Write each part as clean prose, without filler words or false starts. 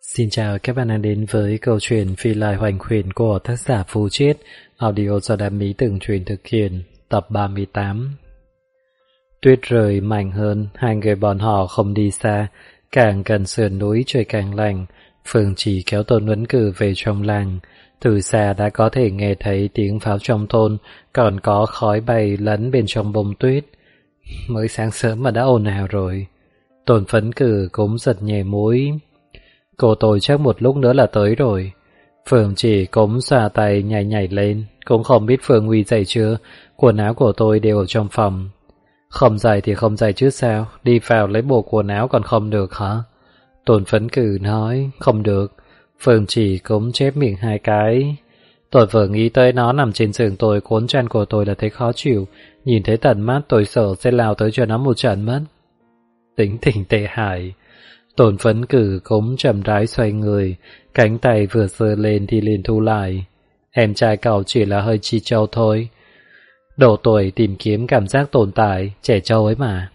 Xin chào các bạn đang đến với câu chuyện Phi Lai Hoành Huyền của tác giả Phú Chiết, audio do Đam Mỹ Từng Truyền thực hiện, tập 38. Tuyết rơi mạnh hơn, hai người bọn họ không đi xa, càng gần sườn núi trời càng lạnh. Phương Chỉ kéo Tôn Vấn Cử về trong làng, từ xa đã có thể nghe thấy tiếng pháo trong thôn, còn có khói bay lẫn bên trong bông tuyết. Mới sáng sớm mà đã ồn ào rồi. Tôn Vấn Cử cũng giật nhẹ mũi. Cô tôi chắc một lúc nữa là tới rồi. Phương Chỉ cũng xòa tay nhảy nhảy lên, cũng không biết Phương Huy dậy chưa, quần áo của tôi đều ở trong phòng. Không dậy thì không dậy chứ sao, đi vào lấy bộ quần áo còn không được hả? Tôn Vấn Cử nói, không được. Phương Chỉ cũng chép miệng hai cái. Tôi vừa nghĩ tới nó nằm trên giường tôi, cuốn chăn của tôi là thấy khó chịu, nhìn thấy tận mắt tôi sợ sẽ lao tới cho nó một trận mất. Tính tình tệ hại. Tôn Vấn Cử cũng chậm rãi xoay người, cánh tay vừa giơ lên thì liền thu lại. Em trai cậu chỉ là hơi chi châu thôi. Độ tuổi tìm kiếm cảm giác tồn tại, trẻ trâu ấy mà.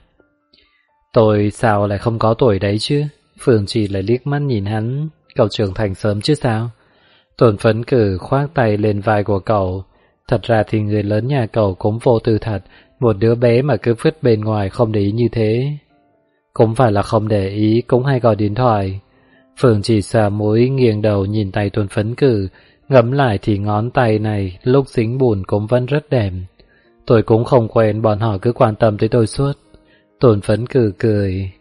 Tôi sao lại không có tuổi đấy chứ? Phương Chỉ lại liếc mắt nhìn hắn, cậu trưởng thành sớm chứ sao? Tôn Vấn Cử khoác tay lên vai của cậu. Thật ra thì người lớn nhà cậu cũng vô tư thật, một đứa bé mà cứ vứt bên ngoài không để ý như thế. Cũng phải là không để ý, cũng hay gọi điện thoại. Phương Chỉ xà mũi nghiêng đầu nhìn tay Tôn Vấn Cử, ngẫm lại thì ngón tay này lúc dính bùn cũng vẫn rất đẹp. Tôi cũng không quen bọn họ cứ quan tâm tới tôi suốt. Tôn Vấn Cử cười.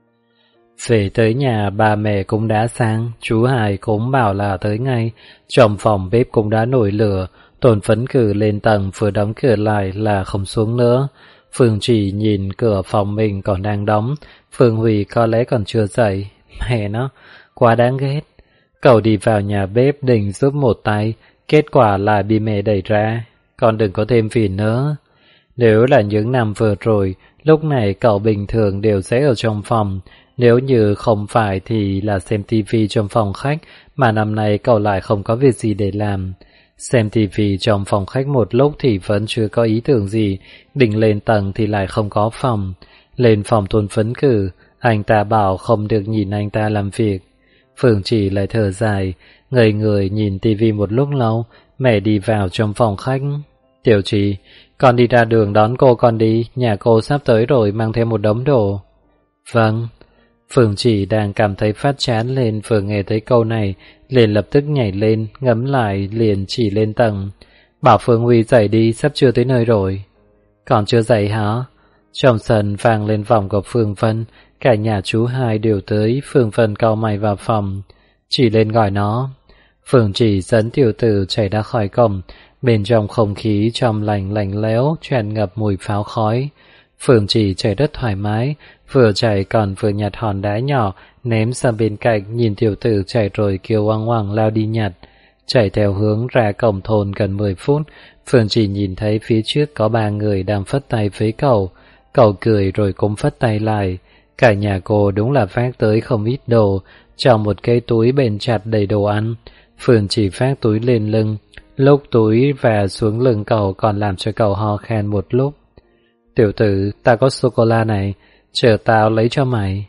Về tới nhà ba mẹ cũng đã sang, chú Hải cũng bảo là tới ngay. Trong phòng bếp cũng đã nổi lửa. Tôn Vấn Cử lên tầng vừa đóng cửa lại là không xuống nữa. Phương Chỉ nhìn cửa phòng mình còn đang đóng. Phương Huy có lẽ còn chưa dậy. Mẹ nó, quá đáng ghét. Cậu đi vào nhà bếp định giúp một tay, kết quả lại bị mẹ đẩy ra. Con đừng có thêm phiền nữa. Nếu là những năm vừa rồi, lúc này cậu bình thường đều sẽ ở trong phòng. Nếu như không phải thì là xem tivi trong phòng khách, mà năm nay cậu lại không có việc gì để làm. Xem tivi trong phòng khách một lúc thì vẫn chưa có ý tưởng gì, định lên tầng thì lại không có phòng. Lên phòng Tôn Vấn Cử, anh ta bảo không được nhìn anh ta làm việc. Phương Chỉ lại thở dài, ngây người nhìn tivi một lúc lâu, mẹ đi vào trong phòng khách. Tiểu Chỉ, con đi ra đường đón cô con đi, nhà cô sắp tới rồi, mang thêm một đống đồ. Vâng. Phương Chỉ đang cảm thấy phát chán lên, vừa nghe thấy câu này, liền lập tức nhảy lên, ngấm lại liền chỉ lên tầng. Bảo Phương Huy dậy đi, sắp chưa tới nơi rồi. Còn chưa dậy hả? Trong sân vang lên vòng của Phương Vân, cả nhà chú hai đều tới. Phương Vân cau mày vào phòng, chỉ lên gọi nó. Phương Chỉ dẫn tiểu tử chạy ra khỏi cổng, bên trong không khí trong lành lạnh lẽo, tràn ngập mùi pháo khói. Phương Chỉ chạy rất thoải mái, vừa chạy còn vừa nhặt hòn đá nhỏ ném sang bên cạnh, nhìn tiểu tử chạy rồi kêu oang oang lao đi nhặt. Chạy theo hướng ra cổng thôn gần 10 phút, Phương Chỉ nhìn thấy phía trước có 3 người đang phất tay với cậu. Cậu cười rồi cũng phất tay lại. Cả nhà cô đúng là vác tới không ít đồ, trong một cái túi bền chặt đầy đồ ăn. Phương Chỉ vác túi lên lưng, lúc túi và xuống lưng cậu còn làm cho cậu ho khan một lúc. Tiểu tử, ta có sô-cô-la này, chờ tao lấy cho mày.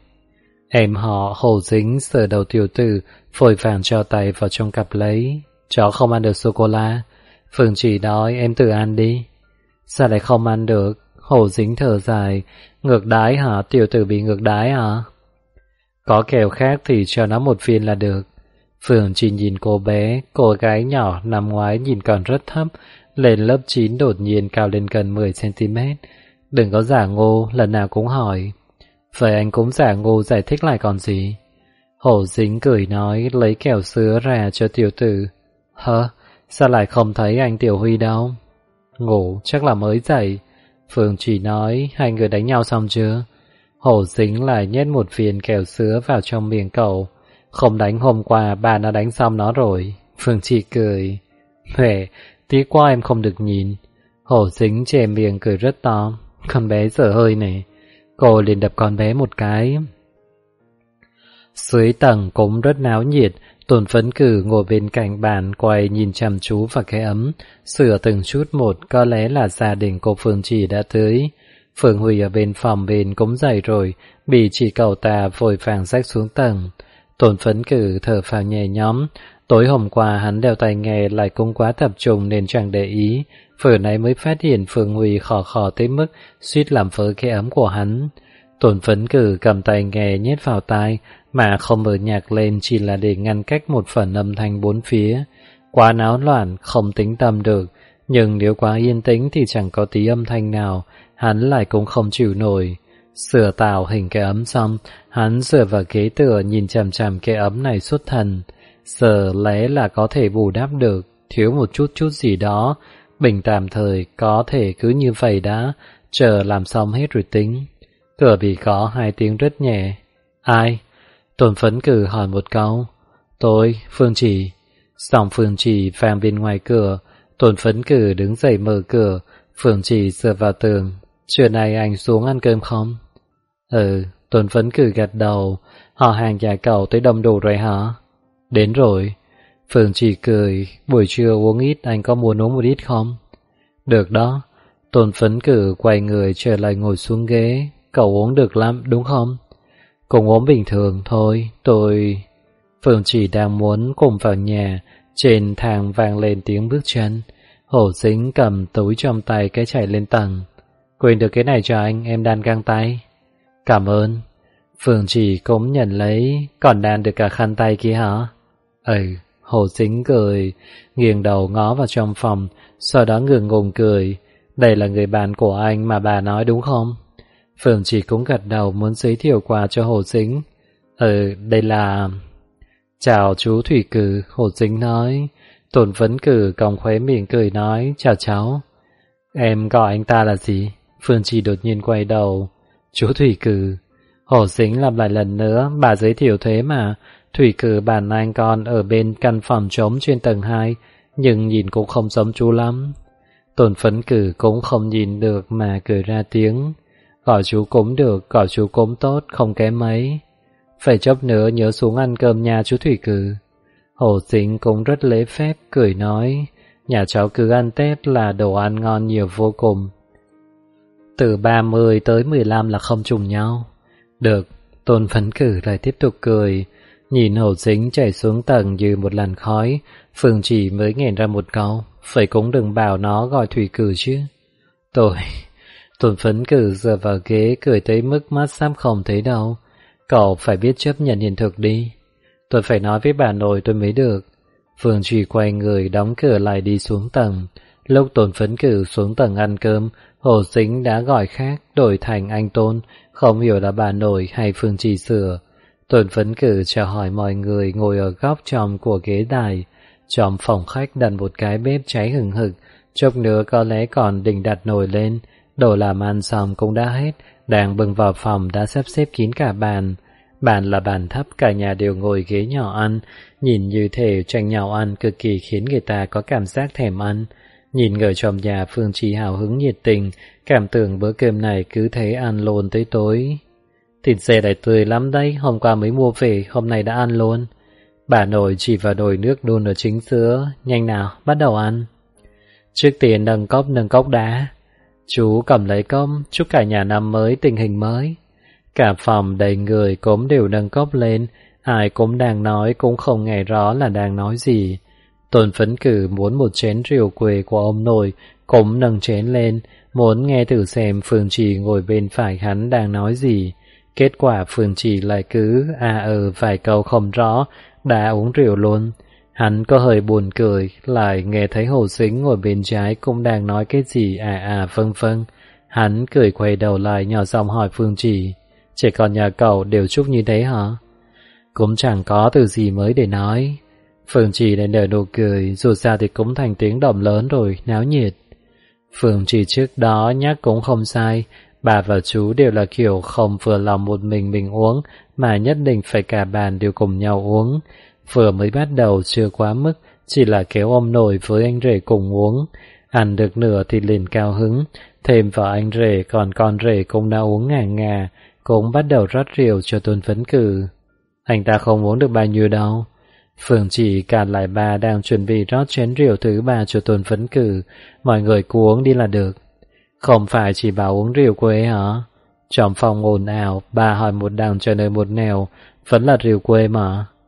Em họ Hồ Dính sờ đầu tiểu tử, vội vàng cho tay vào trong cặp lấy. Chó không ăn được sô-cô-la. Phương Chỉ nói em tự ăn đi. Sao lại không ăn được? Hồ Dính thở dài. Ngược đái hả? Tiểu tử bị ngược đái hả? Có kẹo khác thì cho nó một viên là được. Phương Chỉ nhìn cô bé, cô gái nhỏ năm ngoái nhìn còn rất thấp, lên lớp 9 đột nhiên cao lên gần 10cm. Đừng có giả ngô, lần nào cũng hỏi. Vậy anh cũng giả ngô giải thích lại còn gì? Hổ Dính cười nói, lấy kẹo sứa ra cho tiểu tử. Hả? Sao lại không thấy anh Tiểu Huy đâu? Ngủ, chắc là mới dậy. Phương Chỉ nói, hai người đánh nhau xong chưa? Hổ Dính lại nhét một viên kẹo sứa vào trong miệng cậu. Không đánh hôm qua, bà đã đánh xong nó rồi. Phương Chỉ cười. Huệ, tí qua em không được nhìn. Hổ Dính chè miệng cười rất to. Con bé dở hơi này. Cô liền đập con bé một cái. Dưới tầng cũng rất náo nhiệt. Tôn Vấn Cử ngồi bên cạnh bàn quay nhìn chăm chú vào cái ấm, sửa từng chút một, có lẽ là gia đình cô Phương Chỉ đã tới. Phương Huy ở bên phòng bên cũng dậy rồi, bị chỉ cậu ta vội vàng rách xuống tầng. Tôn Phấn Cử thở phào nhẹ nhõm. Tối hôm qua hắn đeo tai nghe lại cũng quá tập trung nên chẳng để ý. Vừa nãy mới phát hiện Phương Huy khò khò tới mức suýt làm vỡ cái ấm của hắn. Tôn Phấn Cử cầm tai nghe nhét vào tai mà không mở nhạc lên, chỉ là để ngăn cách một phần âm thanh bốn phía. Quá náo loạn không tính tâm được, nhưng nếu quá yên tĩnh thì chẳng có tí âm thanh nào, hắn lại cũng không chịu nổi. Sửa tạo hình cái ấm xong, hắn dựa vào ghế tựa nhìn chằm chằm cái ấm này suốt thần. Giờ lẽ là có thể bù đắp được, thiếu một chút gì đó, bình tạm thời có thể cứ như vậy đã, chờ làm xong hết rồi tính. Cửa bị có 2 tiếng rất nhẹ. Ai? Tôn Phấn Cử hỏi một câu. Tôi, Phương Chỉ. Giọng Phương Chỉ vang bên ngoài cửa. Tôn Phấn Cử đứng dậy mở cửa. Phương Chỉ dựa vào tường. Trưa nay anh xuống ăn cơm không? Tôn Phấn Cử gật đầu. Họ hàng nhà cậu tới đông đủ rồi hả? Đến rồi. Phương Chỉ cười. Buổi trưa uống ít, anh có muốn uống một ít không? Được đó. Tôn Phấn Cử quay người trở lại ngồi xuống ghế. Cậu uống được lắm, đúng không? Cũng uống bình thường thôi, tôi... Phương Chỉ đang muốn cùng vào nhà, trên thang vang lên tiếng bước chân. Hổ Dính cầm túi trong tay cái chạy lên tầng. Quên được cái này cho anh, em đan găng tay. Cảm ơn. Phương Chỉ cũng nhận lấy, còn đan được cả khăn tay kia hả? Hổ Dính cười, nghiêng đầu ngó vào trong phòng, sau đó ngượng ngùng cười. Đây là người bạn của anh mà bà nói đúng không? Phương Chỉ cũng gật đầu muốn giới thiệu quà cho Hồ Dính. Đây là... Chào chú Thủy Cử, Hồ Dính nói. Tôn Phấn Cử cong khóe miệng cười nói, chào cháu. Em gọi anh ta là gì? Phương Chỉ đột nhiên quay đầu. Chú Thủy Cử. Hồ Dính lặp lại lần nữa, bà giới thiệu thế mà. Thủy Cử bản anh con ở bên căn phòng trống trên tầng 2, nhưng nhìn cũng không giống chú lắm. Tôn Phấn Cử cũng không nhìn được mà cười ra tiếng. Gọi chú cũng được, gọi chú cũng tốt, không kém mấy. Phải chốc nữa nhớ xuống ăn cơm nhà chú Thủy Cử. Hồ Dính cũng rất lễ phép, cười nói, nhà cháu cứ ăn Tết là đồ ăn ngon nhiều vô cùng. Từ 30 tới 15 là không trùng nhau. Được, Tôn Phấn Cử lại tiếp tục cười. Nhìn Hồ Dính chảy xuống tầng như một làn khói, Phương Chỉ mới nghẹn ra một câu, phải cũng đừng bảo nó gọi Thủy Cử chứ. Tôn Phấn Cử dựa vào ghế cười tới mức mắt sắp không thấy đâu. Cậu phải biết chấp nhận hiện thực đi. Tôi phải nói với bà nội tôi mới được. Phương Chỉ quay người đóng cửa lại đi xuống tầng. Lúc Tôn Phấn Cử xuống tầng ăn cơm, Hồ Dính đã gọi khác, đổi thành anh Tôn, không hiểu là bà nội hay Phương Chỉ sửa. Tôn Phấn Cử chào hỏi mọi người ngồi ở góc trong của ghế đài. Trong phòng khách đặt một cái bếp cháy hừng hực, chốc nữa có lẽ còn định đặt nồi lên. Đồ làm ăn xong cũng đã hết, đang bưng vào phòng đã sắp xếp kín cả bàn. Bàn là bàn thấp, cả nhà đều ngồi ghế nhỏ ăn, nhìn như thể tranh nhau ăn cực kỳ khiến người ta có cảm giác thèm ăn. Nhìn người trong nhà Phương Chỉ hào hứng nhiệt tình, cảm tưởng bữa cơm này cứ thế ăn luôn tới tối. Thịt dê lại tươi lắm đấy, hôm qua mới mua về, hôm nay đã ăn luôn. Bà nội chỉ vào nồi nước đun ở chính giữa, nhanh nào, bắt đầu ăn. Trước tiên nâng cốc đá. Chú cầm lấy cốc, chúc cả nhà năm mới tình hình mới. Cả phòng đầy người cũng đều nâng cốc lên, ai cũng đang nói cũng không nghe rõ là đang nói gì. Tôn Phấn Cử muốn một chén rượu quê của ông nội, cũng nâng chén lên, muốn nghe thử xem Phương Chỉ ngồi bên phải hắn đang nói gì. Kết quả Phương Chỉ lại cứ vài câu không rõ, đã uống rượu luôn. Hắn có hơi buồn cười, lại nghe thấy Hồ Dính ngồi bên trái cũng đang nói cái gì vâng vâng. Hắn cười quay đầu lại nhỏ giọng hỏi Phương Chỉ, trẻ con nhà cậu đều chúc như thế hả? Cũng chẳng có từ gì mới để nói. Phương Chỉ lại nở nụ cười, dù sao thì cũng thành tiếng động lớn rồi, náo nhiệt. Phương Chỉ trước đó nhắc cũng không sai, bà và chú đều là kiểu không vừa lòng một mình uống, mà nhất định phải cả bàn đều cùng nhau uống. Vừa mới bắt đầu chưa quá mức, chỉ là kéo ông nội với anh rể cùng uống. Ăn được nửa thì liền cao hứng, thêm vào anh rể còn con rể cũng đã uống ngà, cũng bắt đầu rót rượu cho Tôn Phấn Cử. Anh ta không uống được bao nhiêu đâu. Phương Chỉ cản lại bà đang chuẩn bị rót chén rượu thứ 3 cho Tôn Phấn Cử, mọi người cứ uống đi là được. Không phải chỉ bảo uống rượu quê hả? Trong phòng ồn ào, bà hỏi một đằng trả lời một nẻo, vẫn là rượu quê mà.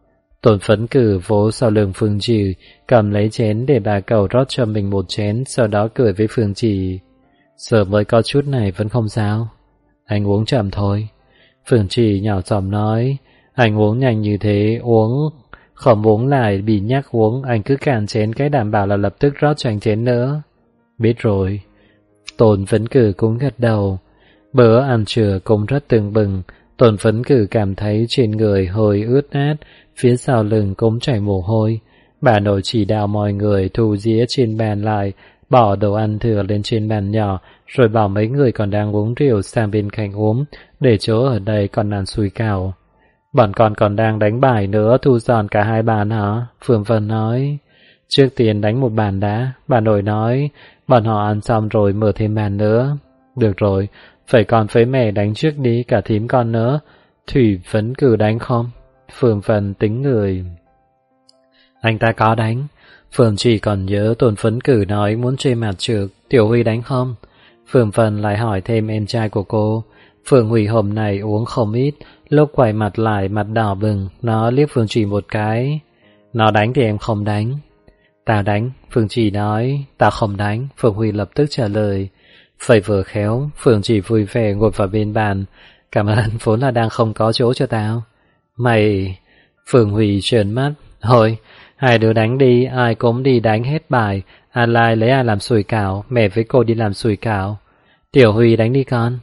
Tôn Phấn Cử vỗ sau lưng Phương Trì, cầm lấy chén để bà cậu rót cho mình một chén, sau đó cười với Phương Trì. Giờ mới có chút này vẫn không sao. Anh uống chậm thôi. Phương Trì nhỏ giọng nói, anh uống nhanh như thế, không uống lại bị nhắc uống, anh cứ cạn chén cái đảm bảo là lập tức rót cho anh chén nữa. Biết rồi. Tôn Phấn Cử cũng gật đầu. Bữa ăn trưa cũng rất tưng bừng. Tôn Phấn Cử cảm thấy trên người hơi ướt át, phía sau lưng cũng chảy mồ hôi. Bà nội chỉ đạo mọi người thu dĩa trên bàn lại, bỏ đồ ăn thừa lên trên bàn nhỏ, rồi bảo mấy người còn đang uống rượu sang bên cạnh uống, để chỗ ở đây còn ăn sủi cảo. Bọn con còn đang đánh bài nữa, thu dọn cả 2 bàn hả? Phương Vân nói. Trước tiên đánh một bàn đã, bà nội nói, bọn họ ăn xong rồi mở thêm bàn nữa. Được rồi, phải con với mẹ đánh trước đi, cả thím con nữa. Thủy Phấn Cử đánh không? Phương Vân tính người. Anh ta có đánh. Phương chỉ còn nhớ Tôn Phấn Cử nói muốn chơi mặt trược, Tiểu Huy đánh không? Phương Vân lại hỏi thêm em trai của cô. Phương Huy hôm nay uống không ít, lúc quay mặt lại mặt đỏ bừng, nó liếc Phương Chỉ một cái. Nó đánh thì em không đánh. Tao đánh, Phương Chỉ nói. Tao không đánh, Phương Huy lập tức trả lời. Phẩy vừa khéo, Phương Chỉ vui vẻ ngồi vào bên bàn. Cảm ơn, vốn là đang không có chỗ cho tao. Mày... Phương Huy trợn mắt. Thôi, 2 đứa đánh đi, ai cũng đi đánh hết bài. An Lai lấy ai làm sủi cảo, mẹ với cô đi làm sủi cảo. Tiểu Huy đánh đi con.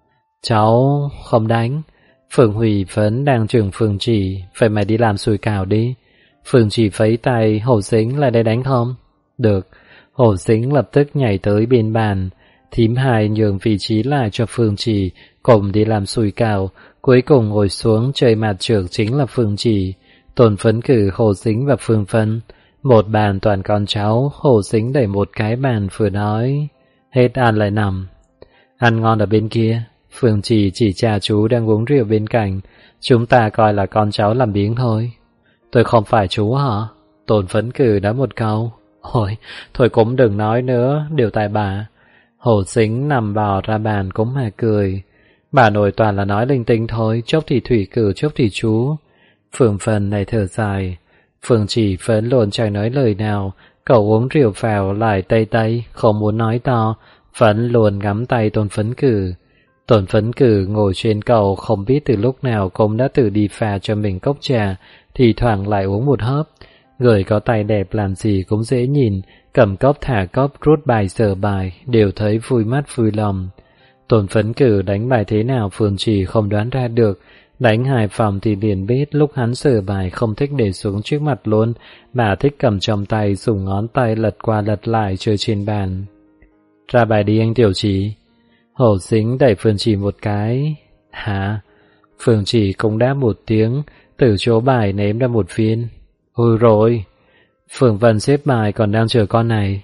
Cháu không đánh. Phương Huy vẫn đang chừng Phương Chỉ. Phải mày đi làm sủi cảo đi. Phương Chỉ phấy tay. Hổ Dính lại đây đánh không? Được. Hổ Dính lập tức nhảy tới bên bàn. Thím Hai nhường vị trí lại cho Phương Chỉ, cùng đi làm sủi cảo. Cuối cùng ngồi xuống chơi mặt trược chính là Phương Chỉ. Tôn Phấn Cử, Hổ Dính và Phương Vân. Một bàn toàn con cháu. Hổ Dính đẩy một cái bàn vừa nói. Hết ăn lại nằm. Ăn ngon ở bên kia. Phương chỉ cha chú đang uống rượu bên cạnh. Chúng ta coi là con cháu làm biếng thôi. Tôi không phải chú hả? Tôn Phấn Cử nói một câu. Ôi, thôi cũng đừng nói nữa, điều tại bà. Hổ Dính nằm bò ra bàn cũng mà cười. Bà nội toàn là nói linh tinh thôi, chốc thì Thủy Cử, chốc thì chú. Phương Vân này thở dài. Phương Chỉ vẫn luôn chẳng nói lời nào. Cậu uống rượu vào lại tây, không muốn nói to, vẫn luôn ngắm tay Tôn Phấn Cử. Tôn Phấn Cử ngồi trên cầu, không biết từ lúc nào cũng đã tự đi pha cho mình cốc trà, thì thoảng lại uống một hớp. Người có tay đẹp làm gì cũng dễ nhìn, cầm cốc thả cốc, rút bài sờ bài, đều thấy vui mắt vui lòng. Tôn Phấn Cử đánh bài thế nào Phương Chỉ không đoán ra được. Đánh 2 vòng thì liền biết lúc hắn sờ bài không thích để xuống trước mặt luôn, mà thích cầm trong tay, dùng ngón tay lật qua lật lại chơi trên bàn. Ra bài đi anh Tiểu Chỉ. Hổ Dính đẩy Phương Chỉ một cái. Hả? Phương Chỉ cũng đáp một tiếng, từ chỗ bài ném ra một viên. Ôi rồi. Phương Vân xếp bài còn đang chờ con này.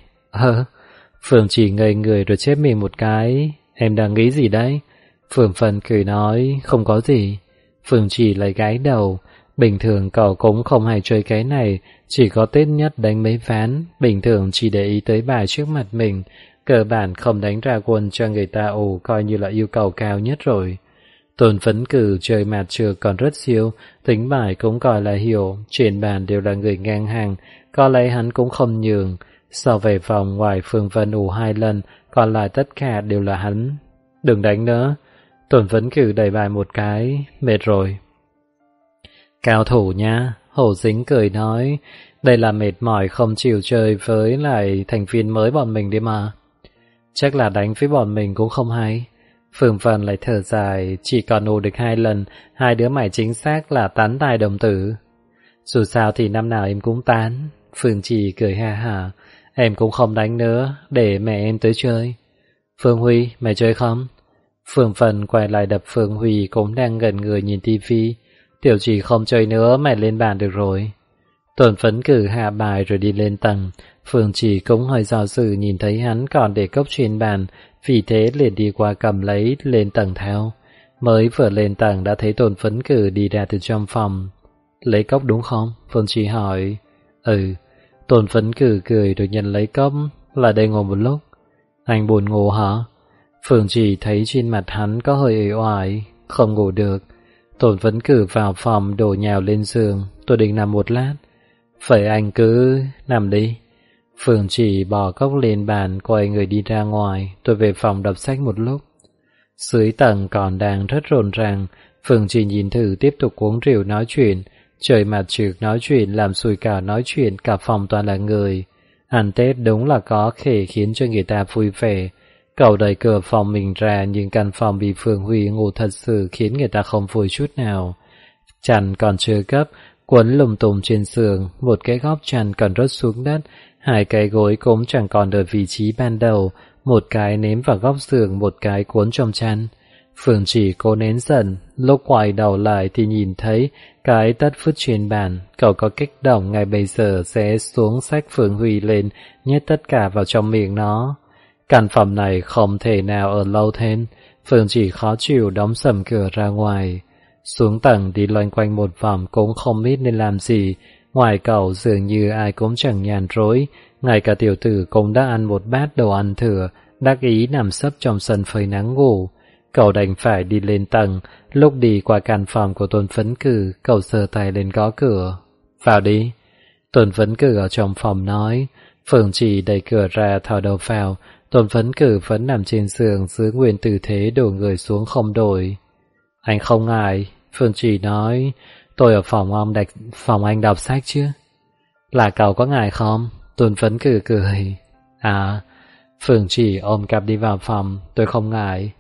Phương Chỉ ngây người rồi chép mình một cái. Em đang nghĩ gì đấy? Phương Vân cười nói, không có gì. Phương Chỉ lấy gái đầu. Bình thường cậu cũng không hay chơi cái này, chỉ có Tết nhất đánh mấy ván. Bình thường chỉ để ý tới bài trước mặt mình, cơ bản không đánh ra quân cho người ta ồ coi như là yêu cầu cao nhất rồi. Tôn Phấn Cử chơi mặt trược còn rất siêu, tính bài cũng coi là hiểu, trên bàn đều là người ngang hàng, có lẽ hắn cũng không nhường. Sau về vòng ngoài Phương Vân ủ 2 lần, còn lại tất cả đều là hắn. Đừng đánh nữa. Tôn Phấn Cử đẩy bài một cái, mệt rồi. Cao thủ nha, Hổ Dính cười nói, đây là mệt mỏi không chịu chơi với lại thành viên mới bọn mình đi mà. Chắc là đánh với bọn mình cũng không hay. Phương Vân lại thở dài, chỉ còn ủ được 2 lần, 2 đứa mày chính xác là tán tài đồng tử. Dù sao thì năm nào em cũng tán. Phương Chỉ cười ha hả, em cũng không đánh nữa, để mẹ em tới chơi. Phương Huy, mày chơi không? Phương Vân quay lại đập Phương Huy cũng đang gần người nhìn tivi. Tiểu Chỉ không chơi nữa, mày lên bàn được rồi. Tôn Phấn Cử hạ bài rồi đi lên tầng. Phương Chỉ cũng hơi do dự nhìn thấy hắn còn để cốc trên bàn, vì thế liền đi qua cầm lấy lên tầng theo. Mới vừa lên tầng đã thấy Tôn Phấn Cử đi ra từ trong phòng. Lấy cốc đúng không? Phương Chỉ hỏi. Ừ. Tôn Phấn Cử cười rồi nhận lấy cốc. Lại đây ngồi một lúc. Anh buồn ngủ hả? Phương Chỉ thấy trên mặt hắn có hơi uể oải, không ngủ được. Tôn Phấn Cử vào phòng đổ nhào lên giường. Tôi định nằm một lát. Vậy anh cứ nằm đi. Phương Chỉ bỏ cốc lên bàn, quay người đi ra ngoài. Tôi về phòng đọc sách một lúc. Dưới tầng còn đang rất rộn ràng. Phương Chỉ nhìn thử tiếp tục uống rượu nói chuyện. Trời mặt trực nói chuyện làm sùi cả nói chuyện, cả phòng toàn là người. Ăn Tết đúng là có thể khiến cho người ta vui vẻ. Cậu đẩy cửa phòng mình ra, nhưng căn phòng bị Phương Huy ngủ thật sự khiến người ta không vui chút nào. Chăn còn chưa gấp, quấn lùm tùm trên giường, một cái góc chăn còn rớt xuống đất, hai cái gối cũng chẳng còn ở vị trí ban đầu, một cái ném vào góc giường, một cái cuốn trong chăn. Phương Chỉ cố nén giận, lúc quay đầu lại thì nhìn thấy cái tất vứt trên bàn. Cậu có kích động ngay bây giờ sẽ xuống xách Phương Huy lên, nhét tất cả vào trong miệng nó. Căn phòng này không thể nào ở lâu thêm. Phương Chỉ khó chịu đóng sầm cửa ra ngoài. Xuống tầng đi loanh quanh một vòng cũng không biết nên làm gì. Ngoài cậu dường như ai cũng chẳng nhàn rỗi. Ngay cả tiểu tử cũng đã ăn một bát đồ ăn thừa, đắc ý nằm sấp trong sân phơi nắng ngủ. Cậu đành phải đi lên tầng. Lúc đi qua căn phòng của Tôn Phấn Cử, cậu giơ tay lên gõ cửa. Vào đi. Tôn Phấn Cử ở trong phòng nói. Phương Chỉ đẩy cửa ra thò đầu vào. Tôn Phấn Cử vẫn nằm trên giường giữ nguyên tư thế đổ người xuống không đổi. Anh không ngại. Phương Chỉ nói. Tôi ở phòng anh đọc sách chứ. Là cậu có ngại không? Tôn Phấn Cử cười. À. Phương Chỉ ôm cặp đi vào phòng. Tôi không ngại.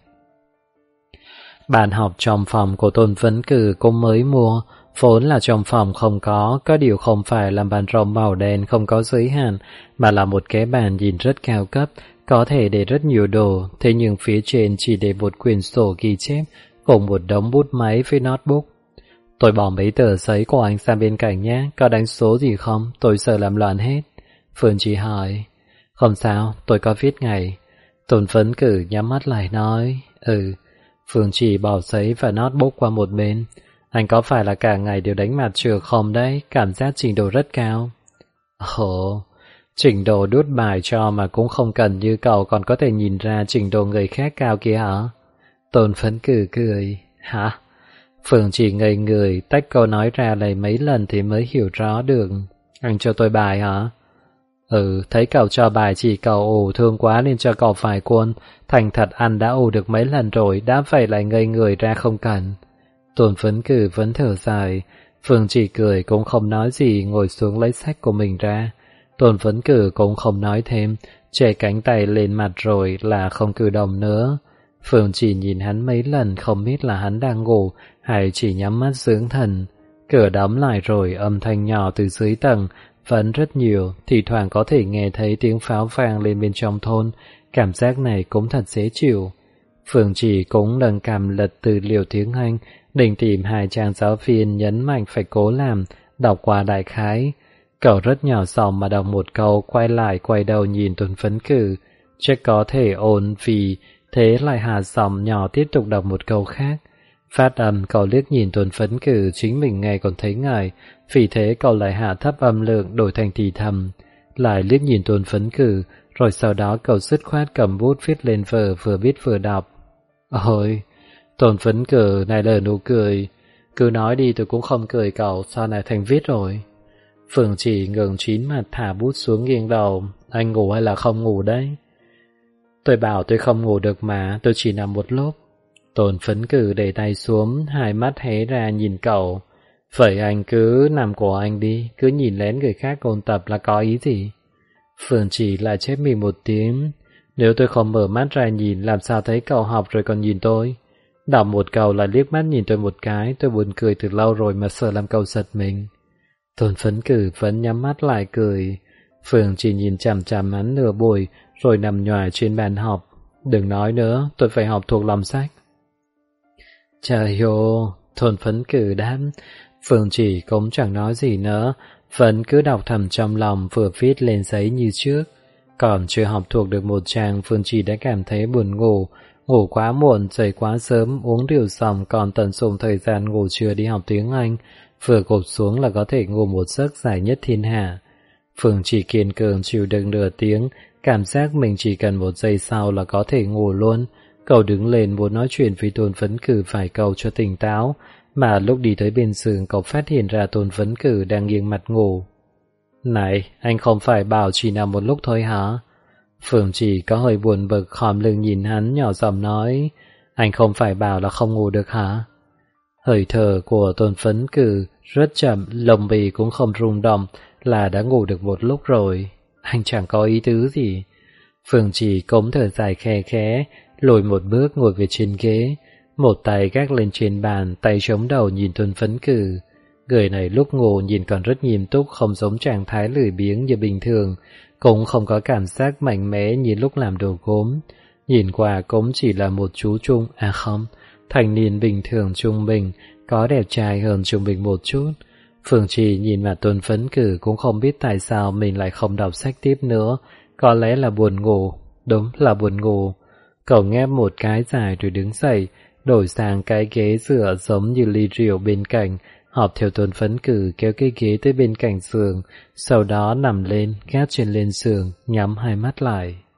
Bàn học trong phòng của Tôn Phấn Cử cũng mới mua. Vốn là trong phòng không có điều không phải là bàn rộng màu đen không có giới hạn, mà là một cái bàn nhìn rất cao cấp, có thể để rất nhiều đồ, thế nhưng phía trên chỉ để một quyển sổ ghi chép cùng một đống bút máy với notebook. Tôi bỏ mấy tờ giấy của anh sang bên cạnh nhé, có đánh số gì không? Tôi sợ làm loạn hết. Phương Chỉ hỏi. Không sao, tôi có viết ngày. Tôn Phấn Cử nhắm mắt lại nói. Phương Chỉ bỏ giấy và notebook qua một bên. Anh có phải là cả ngày đều đánh mặt trược không đấy? Cảm giác trình độ rất cao. Ồ, trình độ đút bài cho mà cũng không cần như cậu còn có thể nhìn ra trình độ người khác cao kia hả? Tôn Phấn Cử cười. Hả? Phương Chỉ ngây người, tách câu nói ra lấy mấy lần thì mới hiểu rõ được. Anh cho tôi bài hả? Thấy cậu cho bài chỉ cậu ủ thương quá nên cho cậu phải cuốn. Thành thật ăn đã ủ được mấy lần rồi, đã vậy lại ngây người ra không cần. Tôn Phấn Cử vẫn thở dài. Phương Chỉ cười cũng không nói gì, ngồi xuống lấy sách của mình ra. Tôn Phấn Cử cũng không nói thêm, chè cánh tay lên mặt rồi là không cử động nữa. Phương Chỉ nhìn hắn mấy lần không biết là hắn đang ngủ hay chỉ nhắm mắt dưỡng thần. Cửa đóng lại rồi, âm thanh nhỏ từ dưới tầng vẫn rất nhiều, thì thoảng có thể nghe thấy tiếng pháo vang lên bên trong thôn. Cảm giác này cũng thật dễ chịu. Phương Chỉ cũng nâng cằm lật tư liệu tiếng Anh, định tìm hai trang giáo viên nhấn mạnh phải cố làm, đọc qua đại khái. Cậu rất nhỏ giọng mà đọc một câu, quay lại quay đầu nhìn Tôn Phấn Cử. Chắc có thể ổn vì thế lại hạ giọng nhỏ tiếp tục đọc một câu khác. Phát âm cậu liếc nhìn Tôn Phấn Cử, chính mình nghe còn thấy ngại, vì thế cậu lại hạ thấp âm lượng đổi thành thì thầm. Lại liếc nhìn Tôn Phấn Cử, rồi sau đó cậu dứt khoát cầm bút viết lên vở vừa viết vừa đọc. Ôi, Tôn Phấn Cử này lờ nụ cười. Cứ nói đi tôi cũng không cười cậu, sao này thành viết rồi. Phương Chỉ ngừng chín mặt thả bút xuống nghiêng đầu. Anh ngủ hay là không ngủ đấy? Tôi bảo tôi không ngủ được mà, tôi chỉ nằm một lúc. Tôn Phấn Cử để tay xuống, hai mắt hé ra nhìn cậu. Vậy anh cứ nằm của anh đi, cứ nhìn lén người khác ôn tập là có ý gì? Phương Chỉ lại chép mình một tiếng. Nếu tôi không mở mắt ra nhìn, làm sao thấy cậu học rồi còn nhìn tôi? Đọc một câu lại liếc mắt nhìn tôi một cái, tôi buồn cười từ lâu rồi mà sợ làm cậu giật mình. Tôn Phấn Cử vẫn nhắm mắt lại cười. Phương Chỉ nhìn chằm chằm hắn nửa buổi, rồi nằm nhòi trên bàn học. Đừng nói nữa, tôi phải học thuộc lòng sách. Trời ơi, Tôn Phấn Cử đáp. Phương Chỉ cũng chẳng nói gì nữa, vẫn cứ đọc thầm trong lòng vừa viết lên giấy như trước. Còn chưa học thuộc được một trang, Phương Chỉ đã cảm thấy buồn ngủ. Ngủ quá muộn, dậy quá sớm, uống rượu xong còn tận dụng thời gian ngủ trưa đi học tiếng Anh. Vừa gục xuống là có thể ngủ một giấc dài nhất thiên hạ. Phương Chỉ kiên cường chịu đựng nửa tiếng, cảm giác mình chỉ cần một giây sau là có thể ngủ luôn. Cậu đứng lên muốn nói chuyện với Tôn Phấn Cử vài câu cho tỉnh táo, mà lúc đi tới bên giường cậu phát hiện ra Tôn Vấn Cử đang nghiêng mặt ngủ. Này, anh không phải bảo chỉ nằm một lúc thôi hả? Phương Chỉ có hơi buồn bực khom lưng nhìn hắn nhỏ giọng nói, anh không phải bảo là không ngủ được hả? Hơi thở của Tôn Vấn Cử rất chậm, lồng bì cũng không rung động, là đã ngủ được một lúc rồi. Anh chẳng có ý tứ gì. Phương Chỉ cống thở dài khe khẽ, lùi một bước ngồi về trên ghế, một tay gác lên trên bàn, tay chống đầu nhìn Tôn Vấn Cử. Người này lúc ngủ nhìn còn rất nghiêm túc, không giống trạng thái lười biếng như bình thường, cũng không có cảm giác mạnh mẽ như lúc làm đồ gốm. Nhìn qua cũng chỉ là một chú trung, thành niên bình thường trung bình, có đẹp trai hơn trung bình một chút. Phương Trì nhìn mặt Tôn Vấn Cử cũng không biết tại sao mình lại không đọc sách tiếp nữa, có lẽ là buồn ngủ, đúng là buồn ngủ. Cậu ngáp một cái dài rồi đứng dậy, đổi sang cái ghế dựa giống như ly rượu bên cạnh, họp theo Tôn Vấn Cử kéo cái ghế tới bên cạnh giường, sau đó nằm lên, gác chân lên giường, nhắm hai mắt lại.